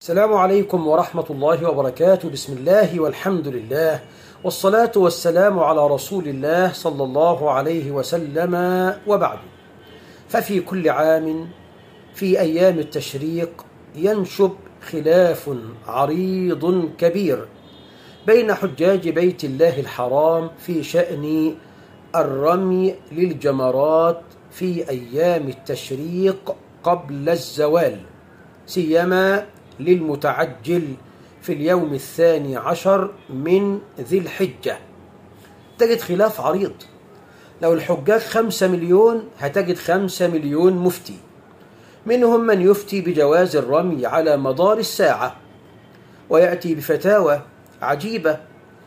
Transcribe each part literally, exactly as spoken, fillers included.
السلام عليكم ورحمة الله وبركاته. بسم الله والحمد لله والصلاة والسلام على رسول الله صلى الله عليه وسلم، وبعد. ففي كل عام في أيام التشريق ينشب خلاف عريض كبير بين حجاج بيت الله الحرام في شأن الرمي للجمرات في أيام التشريق قبل الزوال، سيما للمتعجل في اليوم الثاني عشر من ذي الحجة. تجد خلاف عريض. لو الحجاج خمسة مليون هتجد خمسة مليون مفتي، منهم من يفتي بجواز الرمي على مدار الساعة ويأتي بفتاوى عجيبة،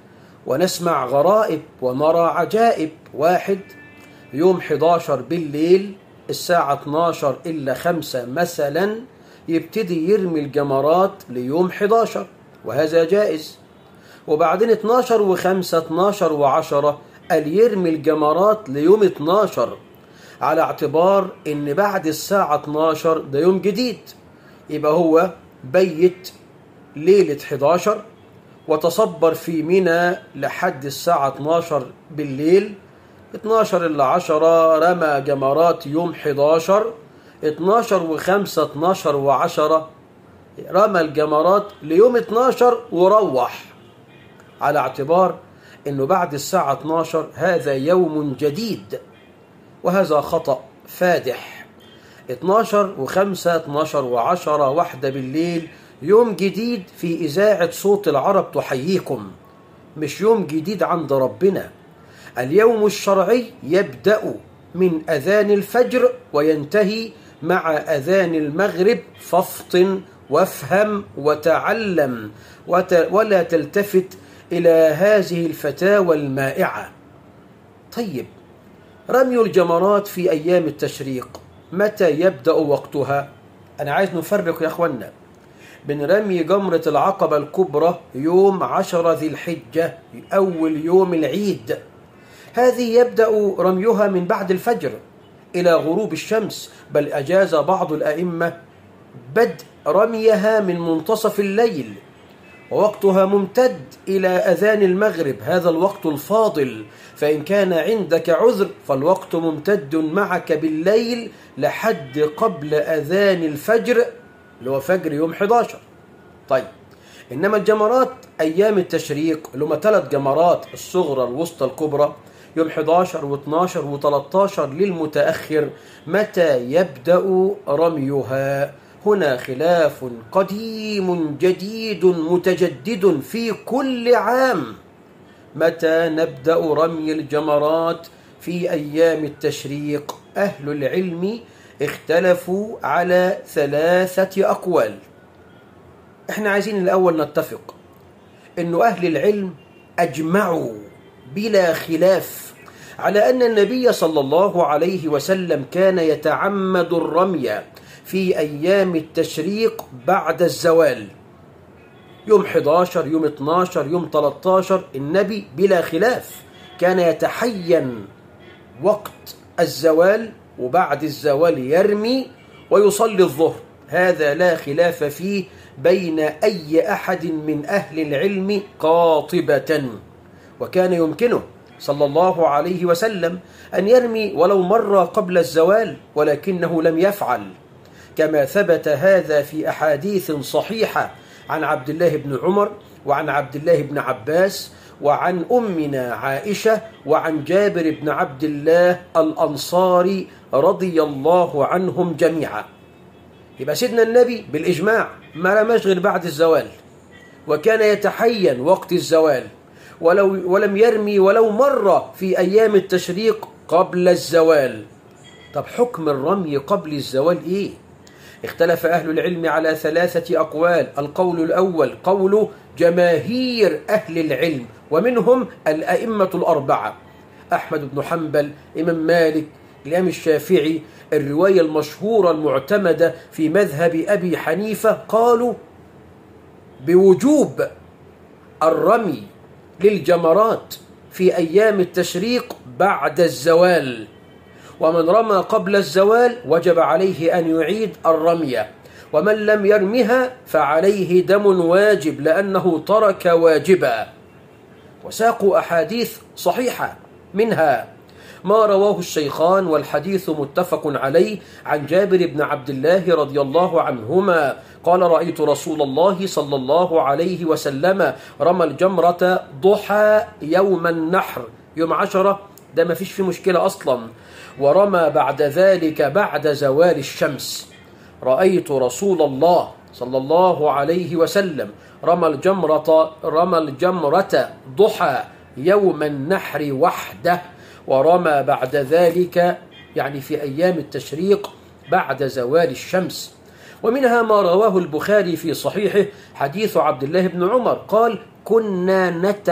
ونسمع غرائب ونرى عجائب. واحد يوم إحدى عشر بالليل الساعة اثنتا عشرة إلا خمسة مثلا يبتدي يرمي الجمرات ليوم إحدى عشر، وهذا جائز. وبعدين اثنتا عشرة وخمسة اثنتا عشرة وعشرة قال يرمي الجمرات ليوم اثنتا عشرة، على اعتبار ان بعد الساعة اثنتا عشرة ده يوم جديد. يبقى هو بيت ليلة إحدى عشر وتصبر في منى لحد الساعة اثنتا عشرة بالليل، اثنتا عشرة إلا عشرة رمى جمرات يوم إحدى عشر، اثنتا عشرة وخمسة اثنتا عشرة وعشرة رمى الجمرات ليوم اثنتا عشرة وروح، على اعتبار انه بعد الساعة اثنتا عشرة هذا يوم جديد، وهذا خطأ فادح. اثنتا عشرة وخمسة اثنتا عشرة وعشرة واحدة بالليل يوم جديد في إذاعة صوت العرب تحييكم، مش يوم جديد عند ربنا. اليوم الشرعي يبدأ من أذان الفجر وينتهي مع أذان المغرب، فافطن وافهم وتعلم ولا تلتفت إلى هذه الفتاوى المائعة. طيب، رمي الجمرات في أيام التشريق متى يبدأ وقتها؟ أنا عايز نفرق يا أخوانا بين رمي جمرة العقبة الكبرى يوم عشرة ذي الحجة أول يوم العيد، هذه يبدأ رميها من بعد الفجر إلى غروب الشمس، بل أجاز بعض الأئمة بدء رميها من منتصف الليل، ووقتها ممتد إلى أذان المغرب، هذا الوقت الفاضل. فإن كان عندك عذر فالوقت ممتد معك بالليل لحد قبل أذان الفجر اللي هو فجر يوم إحدى عشر. طيب، إنما الجمرات أيام التشريق اللي هم ثلاث جمرات، الصغرى الوسطى الكبرى، يوم إحدى عشر واثنتا عشرة وثلاثة عشر للمتأخر، متى يبدأ رميها؟ هنا خلاف قديم جديد متجدد في كل عام. متى نبدأ رمي الجمرات في أيام التشريق؟ أهل العلم اختلفوا على ثلاثة أقوال. احنا عايزين الأول نتفق إنه أهل العلم أجمعوا بلا خلاف على أن النبي صلى الله عليه وسلم كان يتعمد الرمي في أيام التشريق بعد الزوال، يوم إحدى عشر يوم اثنتا عشرة يوم ثلاثة عشر. النبي بلا خلاف كان يتحين وقت الزوال، وبعد الزوال يرمي ويصلي الظهر، هذا لا خلاف فيه بين أي أحد من أهل العلم قاطبة. وكان يمكنه صلى الله عليه وسلم أن يرمي ولو مرة قبل الزوال، ولكنه لم يفعل، كما ثبت هذا في أحاديث صحيحة عن عبد الله بن عمر وعن عبد الله بن عباس وعن أمنا عائشة وعن جابر بن عبد الله الأنصاري رضي الله عنهم جميعا. يبقى سيدنا النبي بالإجماع ما رماش غير بعد الزوال، وكان يتحين وقت الزوال، ولو ولم يرمي ولو مرة في أيام التشريق قبل الزوال. طب حكم الرمي قبل الزوال إيه؟ اختلف أهل العلم على ثلاثة أقوال. القول الأول قول جماهير أهل العلم، ومنهم الأئمة الأربعة: أحمد بن حنبل، إمام مالك، الإمام الشافعي. الرواية المشهورة المعتمدة في مذهب أبي حنيفة قالوا بوجوب الرمي للجمرات في أيام التشريق بعد الزوال، ومن رمى قبل الزوال وجب عليه أن يعيد الرمية. ومن لم يرمها فعليه دم واجب لأنه ترك واجبا. وساقوا أحاديث صحيحة، منها ما رواه الشيخان والحديث متفق عليه عن جابر بن عبد الله رضي الله عنهما قال: رأيت رسول الله صلى الله عليه وسلم رمى الجمرة ضحى يوم النحر، يوم عشرة ده ما فيش فيه مشكلة أصلا، ورمى بعد ذلك بعد زوال الشمس. رأيت رسول الله صلى الله عليه وسلم رمى الجمرة رمى الجمرة ضحى يوم النحر وحده، ورمى بعد ذلك يعني في أيام التشريق بعد زوال الشمس. ومنها ما رواه البخاري في صحيحه حديث عبد الله بن عمر قال: كنا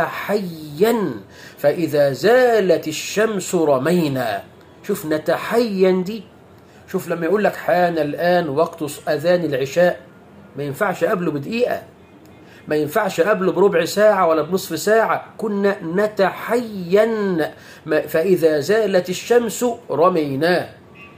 نتحين فإذا زالت الشمس رمينا. شوف نتحين دي، شوف لما يقول لك حان الآن وقت أذان العشاء، ما ينفعش قبله بدقيقة، ما ينفعش قبله بربع ساعة ولا بنصف ساعة. كنا نتحين فإذا زالت الشمس رميناه.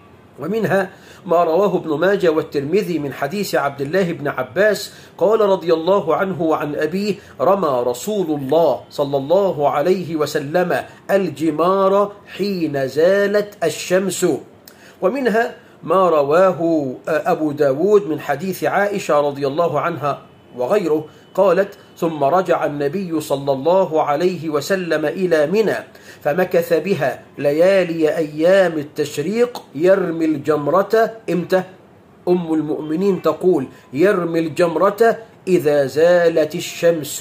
ومنها ما رواه ابن ماجه والترمذي من حديث عبد الله بن عباس قال رضي الله عنه وعن أبيه: رمى رسول الله صلى الله عليه وسلم الجمار حين زالت الشمس. ومنها ما رواه أبو داود من حديث عائشة رضي الله عنها وغيره قالت: ثم رجع النبي صلى الله عليه وسلم إلى منى فمكث بها ليالي أيام التشريق يرمي الجمرة. إمتى؟ أم المؤمنين تقول: يرمي الجمرة إذا زالت الشمس،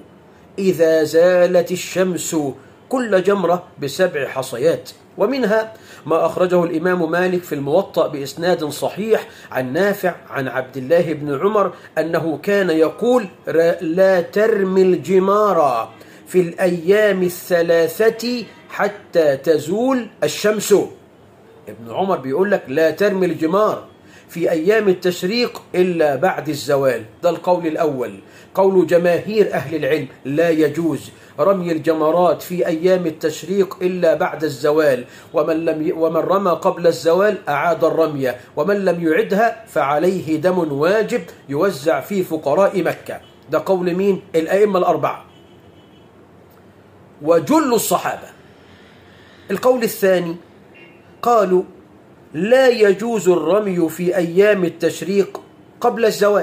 إذا زالت الشمس، كل جمرة بسبع حصيات. ومنها ما أخرجه الإمام مالك في الموطأ بإسناد صحيح عن نافع عن عبد الله بن عمر أنه كان يقول: لا ترمي الجمار في الأيام الثلاثة حتى تزول الشمس. ابن عمر بيقول لك لا ترمي الجمار في أيام التشريق إلا بعد الزوال، ده القول الأول. قول جماهير أهل العلم: لا يجوز رمي الجمرات في أيام التشريق إلا بعد الزوال، ومن, لم ي... ومن رمى قبل الزوال أعاد الرمية، ومن لم يعدها فعليه دم واجب يوزع في فقراء مكة. ده قول مين؟ الأئمة الأربعة وجل الصحابة. القول الثاني قالوا: لا يجوز الرمي في أيام التشريق قبل الزوال،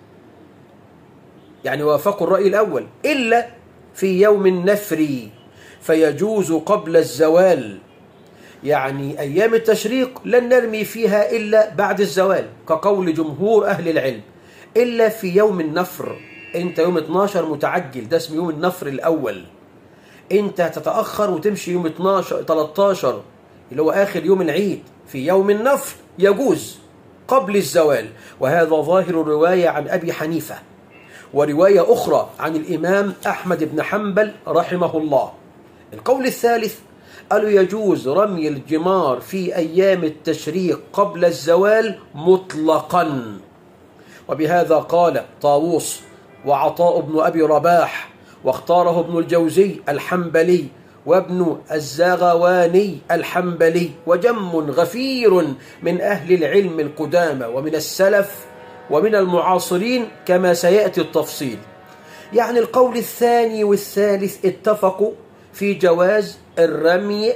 يعني وافقوا الرأي الأول، إلا في يوم النفر فيجوز قبل الزوال، يعني أيام التشريق لن نرمي فيها إلا بعد الزوال كقول جمهور أهل العلم، إلا في يوم النفر. أنت يوم اثناشر متعجل، ده اسمه يوم النفر الأول. أنت تتأخر وتمشي يوم اثناشر ثلاثة عشر اللي هو آخر يوم العيد، في يوم النفر يجوز قبل الزوال. وهذا ظاهر الرواية عن أبي حنيفة، ورواية أخرى عن الإمام أحمد بن حنبل رحمه الله. القول الثالث قالوا: يجوز رمي الجمار في أيام التشريق قبل الزوال مطلقا، وبهذا قال طاووس وعطاء بن أبي رباح، واختاره ابن الجوزي الحنبلي وابن الزغواني الحنبلي وجم غفير من أهل العلم القدامى ومن السلف ومن المعاصرين كما سيأتي التفصيل. يعني القول الثاني والثالث اتفقوا في جواز الرمي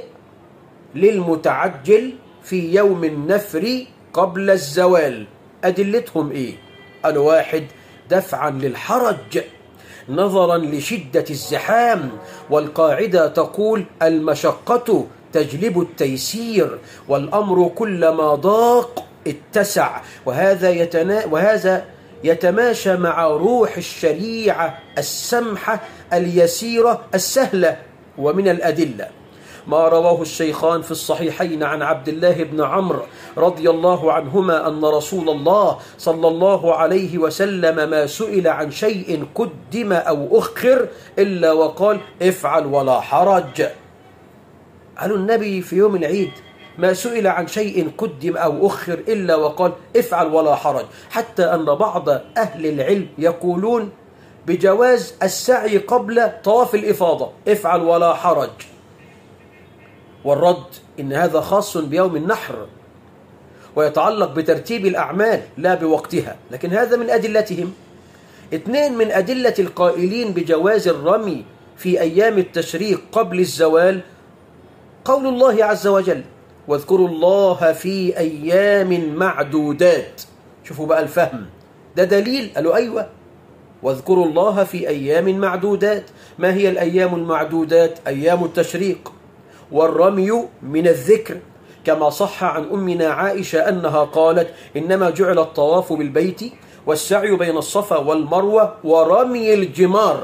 للمتعجل في يوم النفر قبل الزوال. أدلتهم إيه؟ قالوا: واحد، دفعا للحرج نظرا لشدة الزحام، والقاعدة تقول: المشقة تجلب التيسير، والأمر كلما ضاق اتسع، وهذا يتنا... وهذا يتماشى مع روح الشريعة السمحة اليسيرة السهلة. ومن الأدلة ما رواه الشيخان في الصحيحين عن عبد الله بن عمرو رضي الله عنهما أن رسول الله صلى الله عليه وسلم ما سئل عن شيء قدم أو أخر إلا وقال: افعل ولا حرج. قالوا النبي في يوم العيد ما سئل عن شيء قدم أو أخر إلا وقال: افعل ولا حرج، حتى أن بعض أهل العلم يقولون بجواز السعي قبل طواف الإفاضة، افعل ولا حرج. والرد إن هذا خاص بيوم النحر، ويتعلق بترتيب الأعمال لا بوقتها، لكن هذا من أدلتهم. اثنين من أدلة القائلين بجواز الرمي في أيام التشريق قبل الزوال قول الله عز وجل: واذكروا الله في أيام معدودات. شوفوا بقى الفهم ده دليل. قالوا أيوة، واذكروا الله في أيام معدودات. ما هي الأيام المعدودات؟ أيام التشريق. والرمي من الذكر، كما صح عن أمنا عائشة أنها قالت: إنما جعل الطواف بالبيت والسعي بين الصفا والمروة ورمي الجمار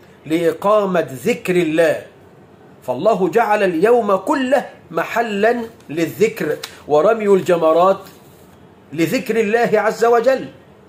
لإقامة ذكر الله. فالله جعل اليوم كله محلا للذكر، ورمي الجمرات لذكر الله عز وجل.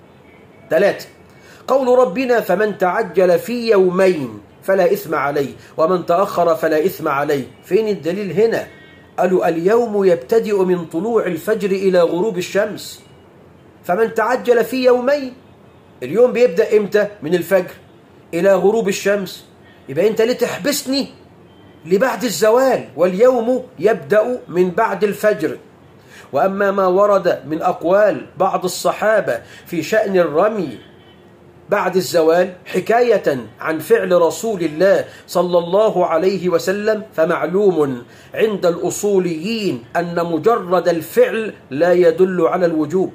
ثلاثة، قول ربنا: فمن تعجل في يومين فلا إثم عليه ومن تأخر فلا إثم عليه. فين الدليل هنا؟ قالوا اليوم يبتدئ من طلوع الفجر إلى غروب الشمس، فمن تعجل في يومين، اليوم بيبدأ إمتى؟ من الفجر إلى غروب الشمس. يبقى أنت ليه تحبسني لبعد الزوال؟ واليوم يبدأ من بعد الفجر. وأما ما ورد من أقوال بعض الصحابة في شأن الرمي بعد الزوال حكاية عن فعل رسول الله صلى الله عليه وسلم، فمعلوم عند الأصوليين أن مجرد الفعل لا يدل على الوجوب.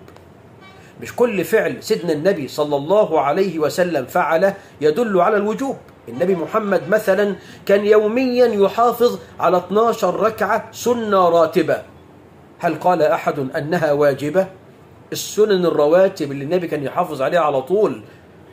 مش كل فعل سيدنا النبي صلى الله عليه وسلم فعله يدل على الوجوب. النبي محمد مثلا كان يوميا يحافظ على اثنتي عشرة ركعة سنة راتبة. هل قال أحد أنها واجبة؟ السنن الرواتب اللي النبي كان يحافظ عليها على طول،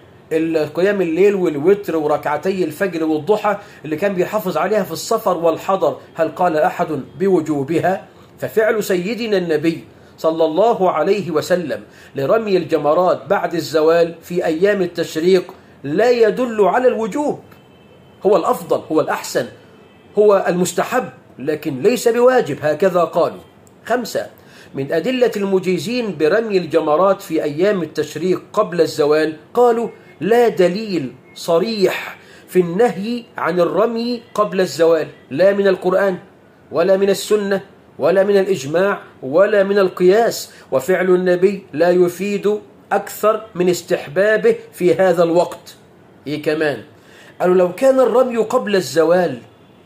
القيام الليل والوتر وركعتي الفجر والضحى اللي كان بيحافظ عليها في السفر والحضر، هل قال أحد بوجوبها؟ ففعل سيدنا النبي صلى الله عليه وسلم لرمي الجمرات بعد الزوال في أيام التشريق لا يدل على الوجوب. هو الأفضل، هو الأحسن، هو المستحب، لكن ليس بواجب، هكذا قالوا. خمسة، من أدلة المجيزين برمي الجمرات في أيام التشريق قبل الزوال قالوا: لا دليل صريح في النهي عن الرمي قبل الزوال، لا من القرآن ولا من السنة ولا من الإجماع ولا من القياس، وفعل النبي لا يفيد أكثر من استحبابه في هذا الوقت. إيه كمان؟ قالوا لو كان الرمي قبل الزوال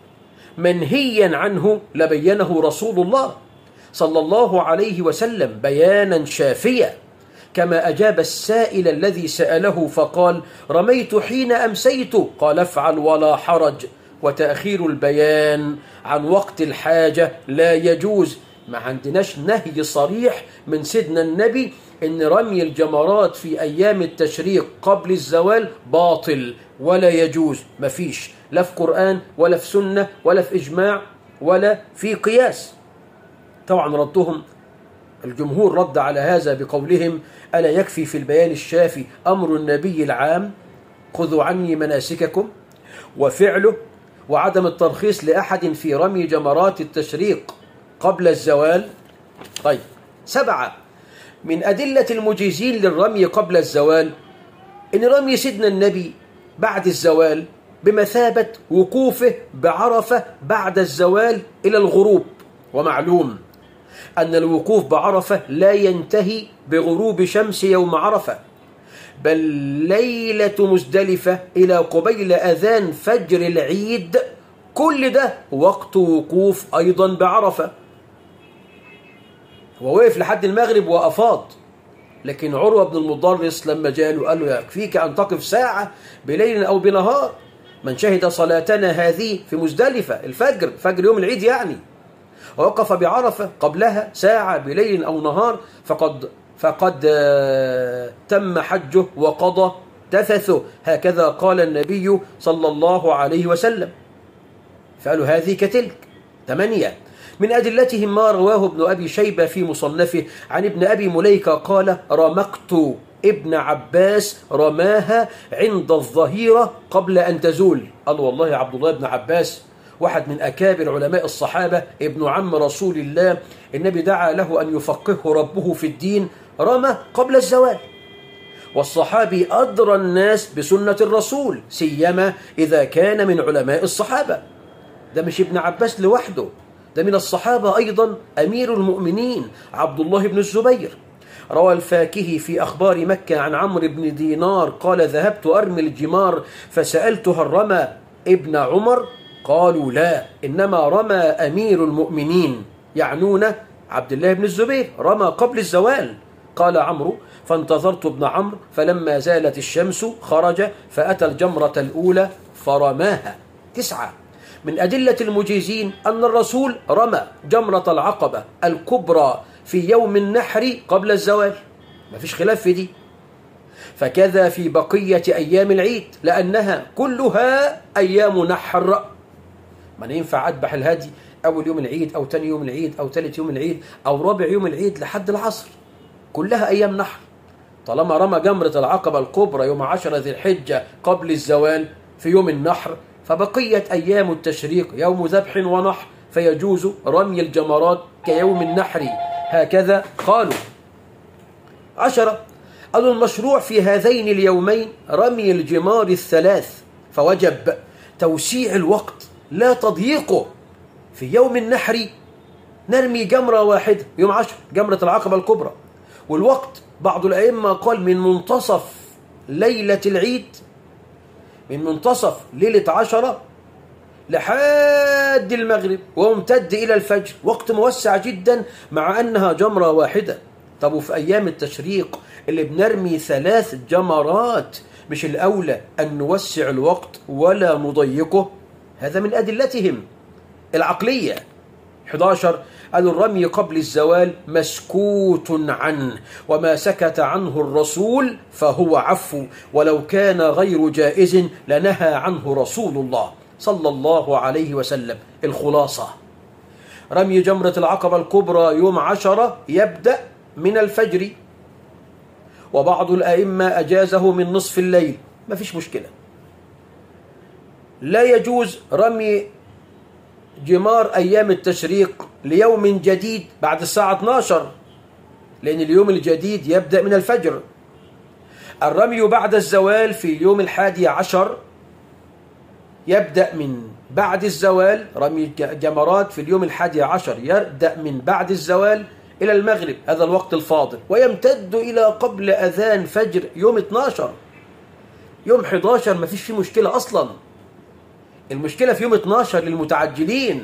منهيا عنه لبينه رسول الله صلى الله عليه وسلم بيانا شافيا، كما أجاب السائل الذي سأله فقال: رميت حين أمسيت، قال: افعل ولا حرج. وتأخير البيان عن وقت الحاجة لا يجوز. ما عندناش نهي صريح من سيدنا النبي إن رمي الجمرات في أيام التشريق قبل الزوال باطل ولا يجوز. ما فيش، لا في قرآن ولا في سنة ولا في إجماع ولا في قياس. طبعا ردهم الجمهور رد على هذا بقولهم: ألا يكفي في البيان الشافي أمر النبي العام خذوا عني مناسككم وفعله وعدم الترخيص لأحد في رمي جمرات التشريق قبل الزوال؟ طيب. سبعة، من أدلة المجيزين للرمي قبل الزوال إن رمي سيدنا النبي بعد الزوال بمثابة وقوفه بعرفة بعد الزوال إلى الغروب. ومعلوم أن الوقوف بعرفة لا ينتهي بغروب شمس يوم عرفة، بل ليلة مزدلفة إلى قبيل أذان فجر العيد، كل ده وقت وقوف أيضا بعرفة. ووقف لحد المغرب وأفاض، لكن عروة بن المضرس لما جاء قال له: يكفيك أن تقف ساعة بليل أو بنهار، من شهد صلاتنا هذه في مزدلفة الفجر، فجر يوم العيد يعني، ووقف بعرفة قبلها ساعة بليل أو نهار فقد فقد تم حجه وقضى تفثه، هكذا قال النبي صلى الله عليه وسلم. فقالوا هذه كتلك. ثمانية، من أدلتهم ما رواه ابن أبي شيبة في مصنفه عن ابن أبي مليكة قال: رمقت ابن عباس رماها عند الظهيرة قبل أن تزول. قال والله عبد الله بن عباس واحد من أكابر علماء الصحابة، ابن عم رسول الله، النبي دعا له أن يفقهه ربه في الدين، رمى قبل الزوال. والصحابي أدرى الناس بسنة الرسول، سيما إذا كان من علماء الصحابة. ده مش ابن عباس لوحده، ده من الصحابة أيضا أمير المؤمنين عبد الله بن الزبير. روى الفاكهي في أخبار مكة عن عمرو بن دينار قال: ذهبت أرمي الجمار فسألته: هل رمى ابن عمر؟ قالوا: لا، إنما رمى أمير المؤمنين، يعنون عبد الله بن الزبير، رمى قبل الزوال. قال عمرو: فانتظرت ابن عمرو فلما زالت الشمس خرج فأتى الجمرة الأولى فرماها. تسعة. من أدلة المجيزين أن الرسول رمى جمرة العقبة الكبرى في يوم النحر قبل الزوال، ما فيش خلاف في دي. فكذا في بقية أيام العيد، لأنها كلها أيام نحر. ما ينفع أذبح الهدي أول يوم العيد أو تاني يوم العيد أو ثالث يوم العيد أو رابع يوم العيد لحد العصر، كلها أيام نحر. طالما رمى جمرة العقبة الكبرى يوم عشرة ذي الحجة قبل الزوال في يوم النحر، فبقية أيام التشريق يوم ذبح ونحر، فيجوز رمي الجمرات كيوم النحر. هكذا قالوا. عشرة. قالوا المشروع في هذين اليومين رمي الجمار الثلاث، فوجب توسيع الوقت لا تضييقه. في يوم النحر نرمي جمرة واحدة يوم عشر، جمرة العقبة الكبرى، والوقت بعض الأئمة قال من منتصف ليلة العيد، من منتصف ليلة عشرة لحد المغرب وامتد إلى الفجر، وقت موسع جدا مع أنها جمرة واحدة. طب وفي أيام التشريق اللي بنرمي ثلاث جمرات، مش الأولى أن نوسع الوقت ولا نضيقه؟ هذا من أدلتهم العقلية. أحد عشر. قالوا الرمي قبل الزوال مسكوت عنه، وما سكت عنه الرسول فهو عفو، ولو كان غير جائز لنهى عنه رسول الله صلى الله عليه وسلم. الخلاصة: رمي جمرة العقبة الكبرى يوم عشرة يبدأ من الفجر، وبعض الأئمة أجازه من نصف الليل، ما فيش مشكلة. لا يجوز رمي جمار أيام التشريق ليوم جديد بعد الساعة اثنتا عشرة، لأن اليوم الجديد يبدأ من الفجر. الرمي بعد الزوال في اليوم الحادي عشر يبدأ من بعد الزوال، رمي جمرات في اليوم الحادي عشر يبدأ من بعد الزوال إلى المغرب، هذا الوقت الفاضل، ويمتد إلى قبل أذان فجر يوم اثنتا عشرة. يوم أحد عشر ما فيش فيه مشكلة أصلا، المشكلة في يوم اثنتا عشر للمتعجلين.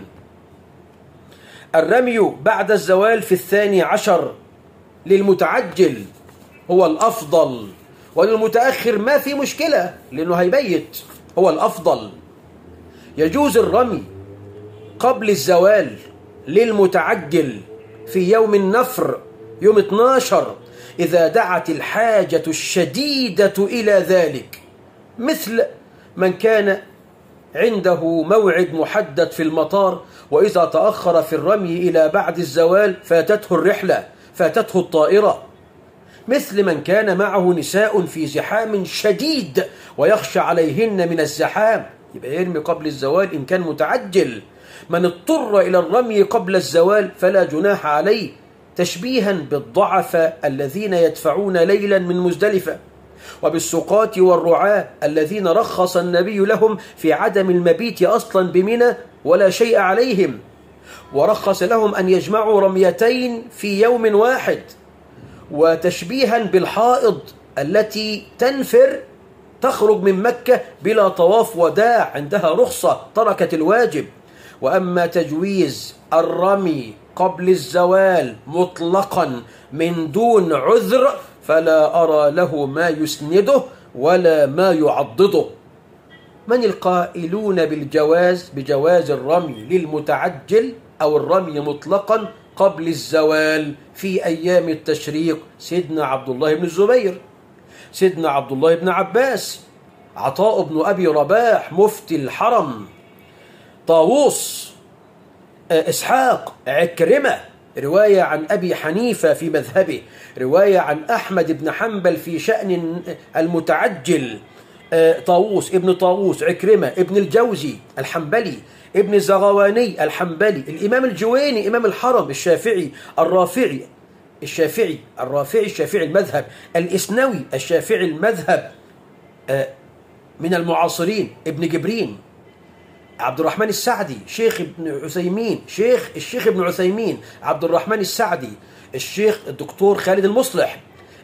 الرمي بعد الزوال في الثاني عشر للمتعجل هو الأفضل، وللمتأخر ما في مشكلة لأنه هيبيت، هو الأفضل. يجوز الرمي قبل الزوال للمتعجل في يوم النفر يوم اثنتا عشر إذا دعت الحاجة الشديدة إلى ذلك، مثل من كان عنده موعد محدد في المطار، وإذا تأخر في الرمي إلى بعد الزوال فاتته الرحلة، فاتته الطائرة، مثل من كان معه نساء في زحام شديد ويخشى عليهن من الزحام، يبقى يرمي قبل الزوال إن كان متعجل. من اضطر إلى الرمي قبل الزوال فلا جناح عليه، تشبيها بالضعفاء الذين يدفعون ليلا من مزدلفة، وبالسقاة والرعاة الذين رخص النبي لهم في عدم المبيت أصلا بمنى ولا شيء عليهم، ورخص لهم أن يجمعوا رميتين في يوم واحد. وتشبيها بالحائض التي تنفر تخرج من مكة بلا طواف وداع، عندها رخصة تركت الواجب. وأما تجويز الرمي قبل الزوال مطلقا من دون عذر فلا أرى له ما يسنده ولا ما يعضده. من القائلون بالجواز بجواز الرمي للمتعجل أو الرمي مطلقا قبل الزوال في أيام التشريق؟ سيدنا عبد الله بن الزبير، سيدنا عبد الله بن عباس، عطاء بن أبي رباح مفتي الحرم، طاووس، إسحاق، عكرمة، رواية عن أبي حنيفة في مذهبه، رواية عن أحمد بن حنبل في شأن المتعجل، طاووس ابن طاووس، عكرمة ابن الجوزي الحنبلي، ابن الزغواني الحنبلي، الإمام الجويني إمام الحرم الشافعي الرافعي الشافعي الرافعي الشافعي المذهب، الإسنوي الشافعي المذهب من المعاصرين، ابن جبرين، عبد الرحمن السعدي، شيخ ابن عثيمين، شيخ الشيخ ابن عثيمين، عبد الرحمن السعدي، الشيخ الدكتور خالد المصلح،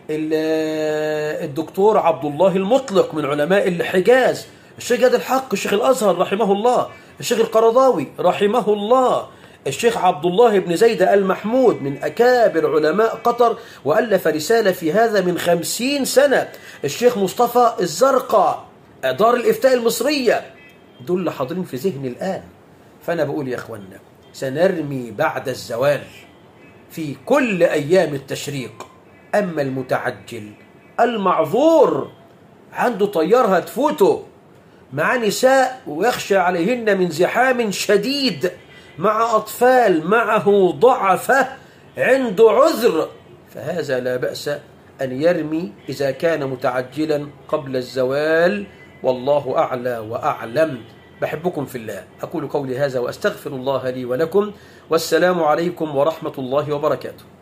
الدكتور عبد الله المطلق من علماء الحجاز، الشيخ جاد الحق الشيخ الأزهر رحمه الله، الشيخ القرضاوي رحمه الله، الشيخ عبد الله بن زيد المحمود من أكابر علماء قطر وألف رسالة في هذا من خمسين سنة، الشيخ مصطفى الزرقاء، دار الإفتاء المصرية، دول اللي حاضرين في ذهني الآن. فأنا بقول يا أخوانا سنرمي بعد الزوال في كل أيام التشريق. أما المتعجل المعذور عنده طيارة هتفوته مع نساء ويخشى عليهن من زحام شديد، مع أطفال معه ضعفة عنده عذر، فهذا لا بأس أن يرمي إذا كان متعجلا قبل الزوال، والله أعلى وأعلم. بحبكم في الله، أقول قولي هذا وأستغفر الله لي ولكم، والسلام عليكم ورحمة الله وبركاته.